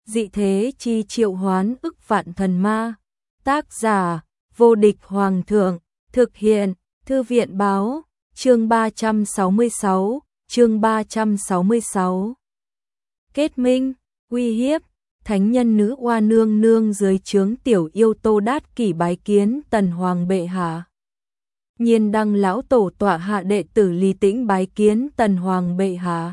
dị thế chi triệu hoán ức vạn thần ma. Tác giả, vô địch hoàng thượng, thực hiện, thư viện báo, chương 366, chương 366. Kết minh, uy hiếp, thánh nhân nữ oa nương nương dưới trướng tiểu yêu Tô Đát Kỷ bái kiến tần hoàng bệ hạ. Nhiên đăng lão tổ tọa hạ đệ tử Lý Tĩnh bái kiến tần hoàng bệ hạ.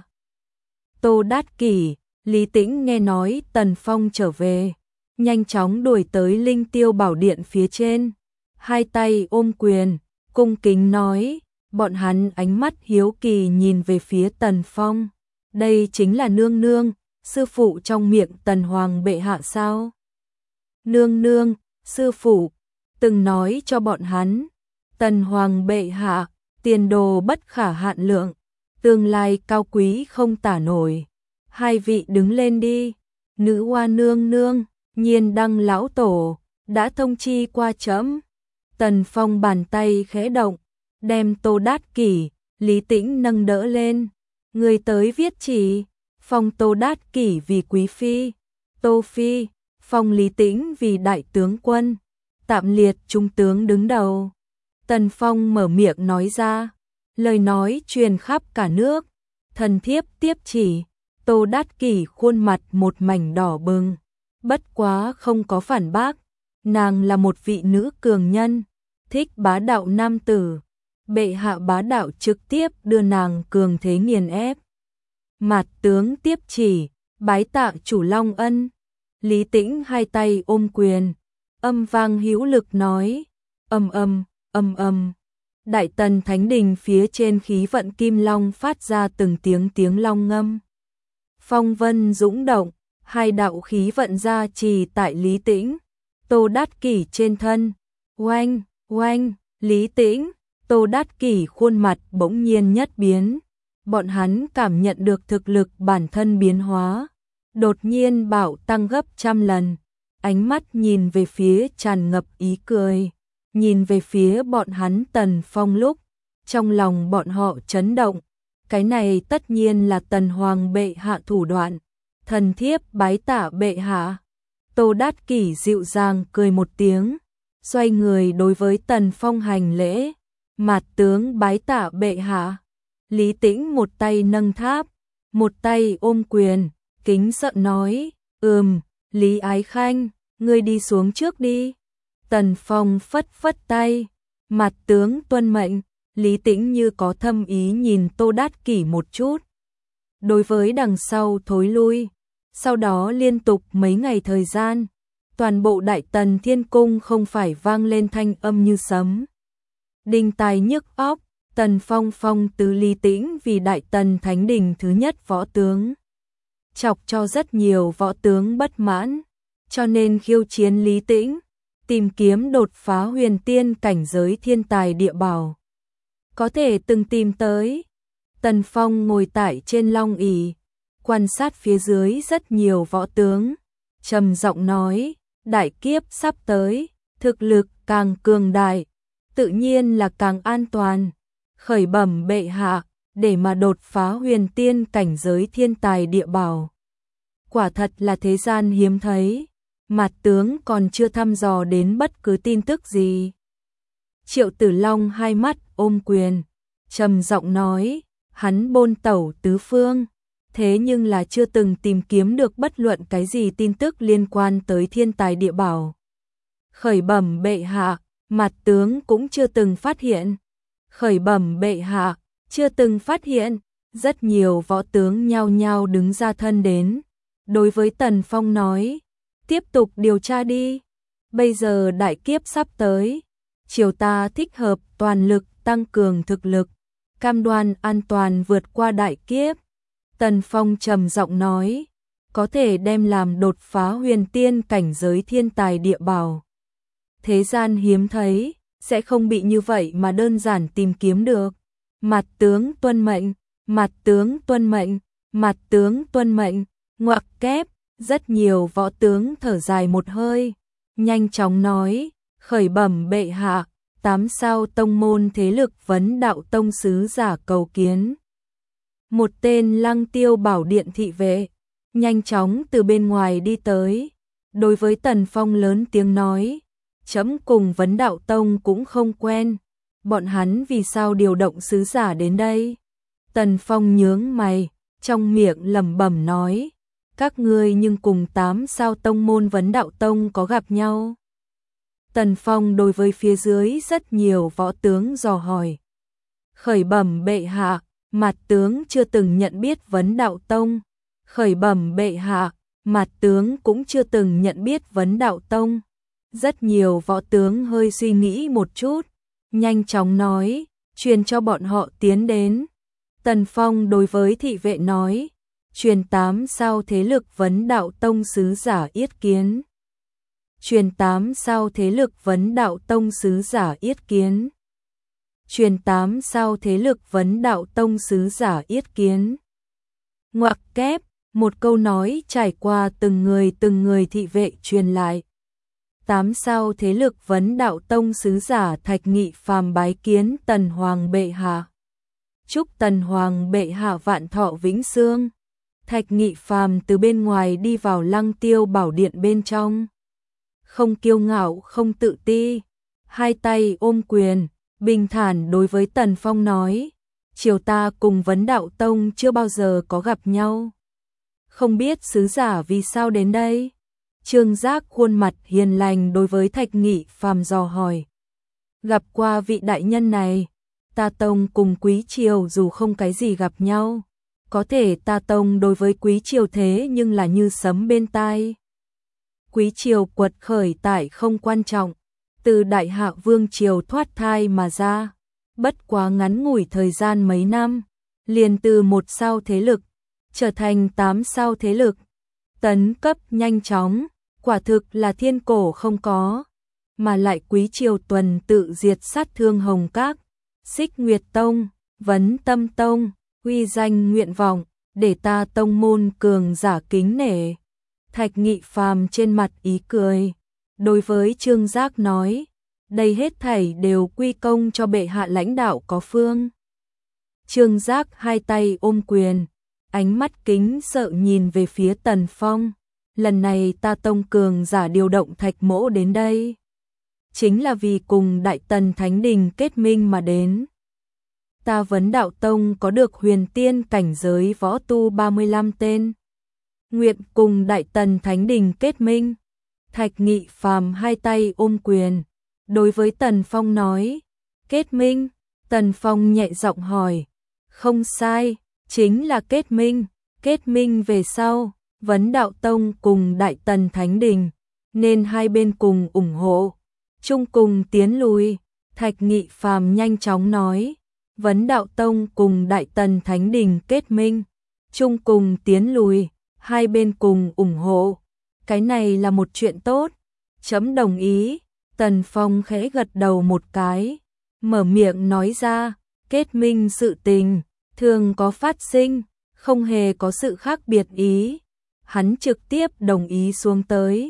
Tô Đát Kỷ, Lý Tĩnh nghe nói Tần Phong trở về, nhanh chóng đuổi tới Linh Tiêu Bảo Điện phía trên, hai tay ôm quyền, cung kính nói, bọn hắn ánh mắt hiếu kỳ nhìn về phía Tần Phong. Đây chính là nương nương, sư phụ trong miệng Tần Hoàng bệ hạ sao? Nương nương, sư phụ, từng nói cho bọn hắn, Tần Hoàng bệ hạ, tiền đồ bất khả hạn lượng, tương lai cao quý không tả nổi. Hai vị đứng lên đi, nữ oa nương nương, Nhiên đăng lão tổ, đã thông chi qua trẫm. Tần Phong bàn tay khẽ động, đem Tô Đát Kỷ, Lý Tĩnh nâng đỡ lên. Người tới viết chỉ, phong Tô Đát Kỷ vì quý phi, Tô phi, phong Lý Tĩnh vì đại tướng quân, tạm liệt trung tướng đứng đầu. Tần Phong mở miệng nói ra, lời nói truyền khắp cả nước. Thần thiếp tiếp chỉ. Tô Đát Kỷ khuôn mặt một mảnh đỏ bừng, bất quá không có phản bác, nàng là một vị nữ cường nhân, thích bá đạo nam tử, bệ hạ bá đạo trực tiếp đưa nàng cường thế nghiền ép. Mạt tướng tiếp chỉ, bái tạ chủ Long ân. Lý Tĩnh hai tay ôm quyền, âm vang hữu lực nói, âm âm, âm âm. Đại tần thánh đình phía trên khí vận kim long phát ra từng tiếng long ngâm. Phong vân dũng động, hai đạo khí vận gia trì tại Lý Tĩnh, Tô Đát Kỷ trên thân. Oanh, oanh, Lý Tĩnh, Tô Đát Kỷ khuôn mặt bỗng nhiên nhất biến. Bọn hắn cảm nhận được thực lực bản thân biến hóa, đột nhiên bạo tăng gấp trăm lần. Ánh mắt nhìn về phía tràn ngập ý cười, nhìn về phía bọn hắn Tần Phong lúc, trong lòng bọn họ chấn động. Cái này tất nhiên là Tần Hoàng bệ hạ thủ đoạn. Thần thiếp bái tạ bệ hạ. Tô Đát Kỷ dịu dàng cười một tiếng, xoay người đối với Tần Phong hành lễ. Mạt tướng bái tạ bệ hạ. Lý Tĩnh một tay nâng tháp, một tay ôm quyền, kính sợ nói, Lý Ái Khanh, ngươi đi xuống trước đi. Tần Phong phất phất tay, mạt tướng tuân mệnh. Lý Tĩnh như có thâm ý nhìn Tô Đát Kỷ một chút, đối với đằng sau thối lui. Sau đó liên tục mấy ngày thời gian, toàn bộ Đại Tần Thiên Cung không phải vang lên thanh âm như sấm, đinh tai nhức óc. Tần Phong phong tứ Lý Tĩnh vì Đại Tần Thánh Đình thứ nhất võ tướng, chọc cho rất nhiều võ tướng bất mãn, cho nên khiêu chiến Lý Tĩnh, tìm kiếm đột phá huyền tiên cảnh giới thiên tài địa bảo. Có thể từng tìm tới. Tần Phong ngồi tại trên long ỷ, quan sát phía dưới rất nhiều võ tướng, trầm giọng nói, đại kiếp sắp tới, thực lực càng cường đại, tự nhiên là càng an toàn. Khởi bẩm bệ hạ, để mà đột phá huyền tiên cảnh giới thiên tài địa bảo, quả thật là thế gian hiếm thấy. Mạt tướng còn chưa thăm dò đến bất cứ tin tức gì. Triệu Tử Long hai mắt ôm quyền, trầm giọng nói, hắn bôn tẩu tứ phương, thế nhưng là chưa từng tìm kiếm được bất luận cái gì tin tức liên quan tới thiên tài địa bảo. Khởi bẩm bệ hạ, mạt tướng cũng chưa từng phát hiện. Khởi bẩm bệ hạ, chưa từng phát hiện. Rất nhiều võ tướng nhao nhao đứng ra thân đến, đối với Tần Phong nói, tiếp tục điều tra đi. Bây giờ đại kiếp sắp tới, triều ta thích hợp toàn lực tăng cường thực lực, cam đoan an toàn vượt qua đại kiếp. Tần Phong trầm giọng nói, có thể đem làm đột phá huyền tiên cảnh giới thiên tài địa bảo. Thế gian hiếm thấy, sẽ không bị như vậy mà đơn giản tìm kiếm được. Mạt tướng tuân mệnh, mạt tướng tuân mệnh, mạt tướng tuân mệnh. Ngoặc kép, rất nhiều võ tướng thở dài một hơi, nhanh chóng nói, khởi bẩm bệ hạ, 8 sao tông môn thế lực vấn đạo tông sứ giả cầu kiến. Một tên Lăng Tiêu Bảo Điện thị vệ, nhanh chóng từ bên ngoài đi tới, đối với Tần Phong lớn tiếng nói, chấm cùng Vấn Đạo Tông cũng không quen, bọn hắn vì sao điều động sứ giả đến đây? Tần Phong nhướng mày, trong miệng lẩm bẩm nói, các ngươi nhưng cùng 8 sao tông môn Vấn Đạo Tông có gặp nhau? Tần Phong đối với phía dưới rất nhiều võ tướng dò hỏi. Khởi bẩm bệ hạ, mặt tướng chưa từng nhận biết Vấn Đạo Tông. Khởi bẩm bệ hạ, mặt tướng cũng chưa từng nhận biết Vấn Đạo Tông. Rất nhiều võ tướng hơi suy nghĩ một chút, nhanh chóng nói, truyền cho bọn họ tiến đến. Tần Phong đối với thị vệ nói, truyền 8 sao thế lực Vấn Đạo Tông sứ giả yết kiến. Truyền 8 sao thế lực Vấn Đạo Tông sứ giả yết kiến. Truyền 8 sao thế lực Vấn Đạo Tông sứ giả yết kiến. Ngoặc kép, một câu nói trải qua từng người thị vệ truyền lại. 8 sao thế lực Vấn Đạo Tông sứ giả Thạch Nghị Phàm bái kiến Tần Hoàng bệ hạ. Chúc Tần Hoàng bệ hạ vạn thọ vĩnh xương. Thạch Nghị Phàm từ bên ngoài đi vào Lăng Tiêu Bảo Điện bên trong. Không kiêu ngạo, không tự ti, hai tay ôm quyền, bình thản đối với Tần Phong nói, triều ta cùng Vấn Đạo Tông chưa bao giờ có gặp nhau. Không biết sứ giả vì sao đến đây? Trương Giác khuôn mặt hiền lành đối với Thạch Nghị Phàm dò hỏi. Gặp qua vị đại nhân này, ta Tông cùng Quý Triều dù không cái gì gặp nhau, có thể ta Tông đối với Quý Triều thế nhưng là như sấm bên tai. Quý Triều quật khởi tại không quan trọng, từ Đại Hạ Vương Triều thoát thai mà ra, bất quá ngắn ngủi thời gian mấy năm, liền từ 1 sao thế lực, trở thành 8 sao thế lực, tấn cấp nhanh chóng, quả thực là thiên cổ không có, mà lại Quý Triều tuần tự diệt sát Thương Hồng Các, Xích Nguyệt Tông, Vấn Tâm Tông, uy danh nguyện vọng, để ta tông môn cường giả kính nể. Thạch Nghị Phàm trên mặt ý cười, đối với Trương Giác nói, đây hết thảy đều quy công cho bệ hạ lãnh đạo có phương. Trương Giác hai tay ôm quyền, ánh mắt kính sợ nhìn về phía Tần Phong, lần này ta tông cường giả điều động Thạch Mỗ đến đây, chính là vì cùng Đại Tần Thánh Đình kết minh mà đến. Ta Vấn Đạo Tông có được huyền tiên cảnh giới võ tu 35 tên. Nguyện cùng Đại Tần Thánh Đình kết minh. Thạch Nghị Phàm hai tay ôm quyền, đối với Tần Phong nói, kết minh. Tần Phong nhẹ giọng hỏi, không sai, chính là kết minh về sau, Vấn Đạo Tông cùng Đại Tần Thánh Đình, nên hai bên cùng ủng hộ, chung cùng tiến lùi. Thạch Nghị Phàm nhanh chóng nói, Vấn Đạo Tông cùng Đại Tần Thánh Đình kết minh, chung cùng tiến lùi, hai bên cùng ủng hộ, cái này là một chuyện tốt, chấm đồng ý. Tần Phong khẽ gật đầu một cái, mở miệng nói ra, kết minh sự tình, thường có phát sinh, không hề có sự khác biệt ý. Hắn trực tiếp đồng ý xuống tới,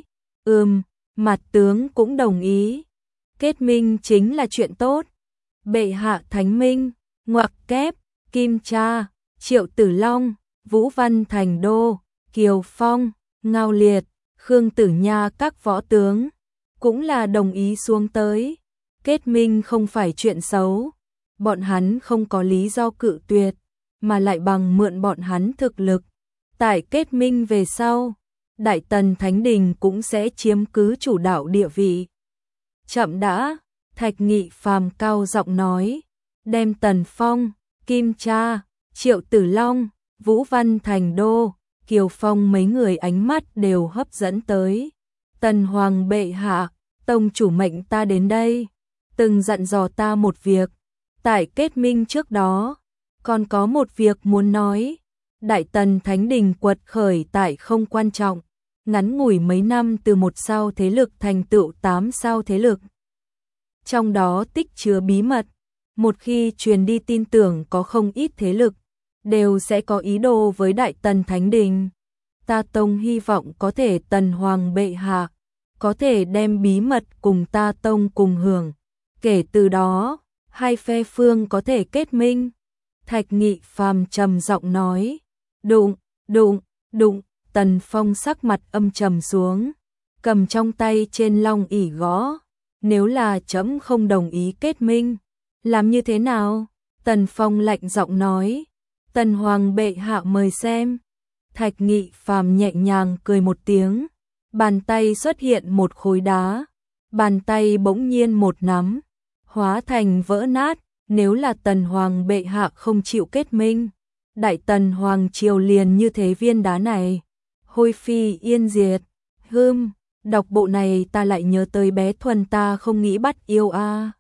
mặt tướng cũng đồng ý, kết minh chính là chuyện tốt. Bệ hạ thánh minh, ngoặc kép, Kim Cha, Triệu Tử Long, Vũ Văn Thành Đô, Kiều Phong, Ngao Liệt, Khương Tử Nha các võ tướng cũng là đồng ý xuống tới. Kết minh không phải chuyện xấu, bọn hắn không có lý do cự tuyệt, mà lại bằng mượn bọn hắn thực lực. Tại kết minh về sau, Đại Tần Thánh Đình cũng sẽ chiếm cứ chủ đạo địa vị. Chậm đã, Thạch Nghị Phàm cao giọng nói, đem Tần Phong, Kim Cha, Triệu Tử Long, Vũ Văn Thành Đô, Kiều Phong mấy người ánh mắt đều hấp dẫn tới. Tần Hoàng bệ hạ, tông chủ mệnh ta đến đây, từng dặn dò ta một việc, tại kết minh trước đó, còn có một việc muốn nói. Đại Tần Thánh Đình quật khởi tại không quan trọng, ngắn ngủi mấy năm từ 1 sao thế lực thành tựu 8 sao thế lực. Trong đó tích chứa bí mật, một khi truyền đi tin tưởng có không ít thế lực, đều sẽ có ý đồ với Đại Tần Thánh Đình. Ta tông hy vọng có thể Tần Hoàng bệ hạ, có thể đem bí mật cùng ta tông cùng hưởng, kể từ đó, hai phe phương có thể kết minh. Thạch Nghị Phàm trầm giọng nói, đụng, Tần Phong sắc mặt âm trầm xuống, cầm trong tay trên long ỷ gõ, nếu là trẫm không đồng ý kết minh, làm như thế nào? Tần Phong lạnh giọng nói, Tần Hoàng bệ hạ mời xem. Thạch Nghị Phàm nhẹ nhàng cười một tiếng, bàn tay xuất hiện một khối đá, bàn tay bỗng nhiên một nắm, hóa thành vỡ nát, nếu là Tần Hoàng bệ hạ không chịu kết minh, Đại Tần Hoàng triều liền như thế viên đá này, hôi phi yên diệt. Đọc bộ này ta lại nhớ tới bé Thuần ta không nghĩ bắt yêu a.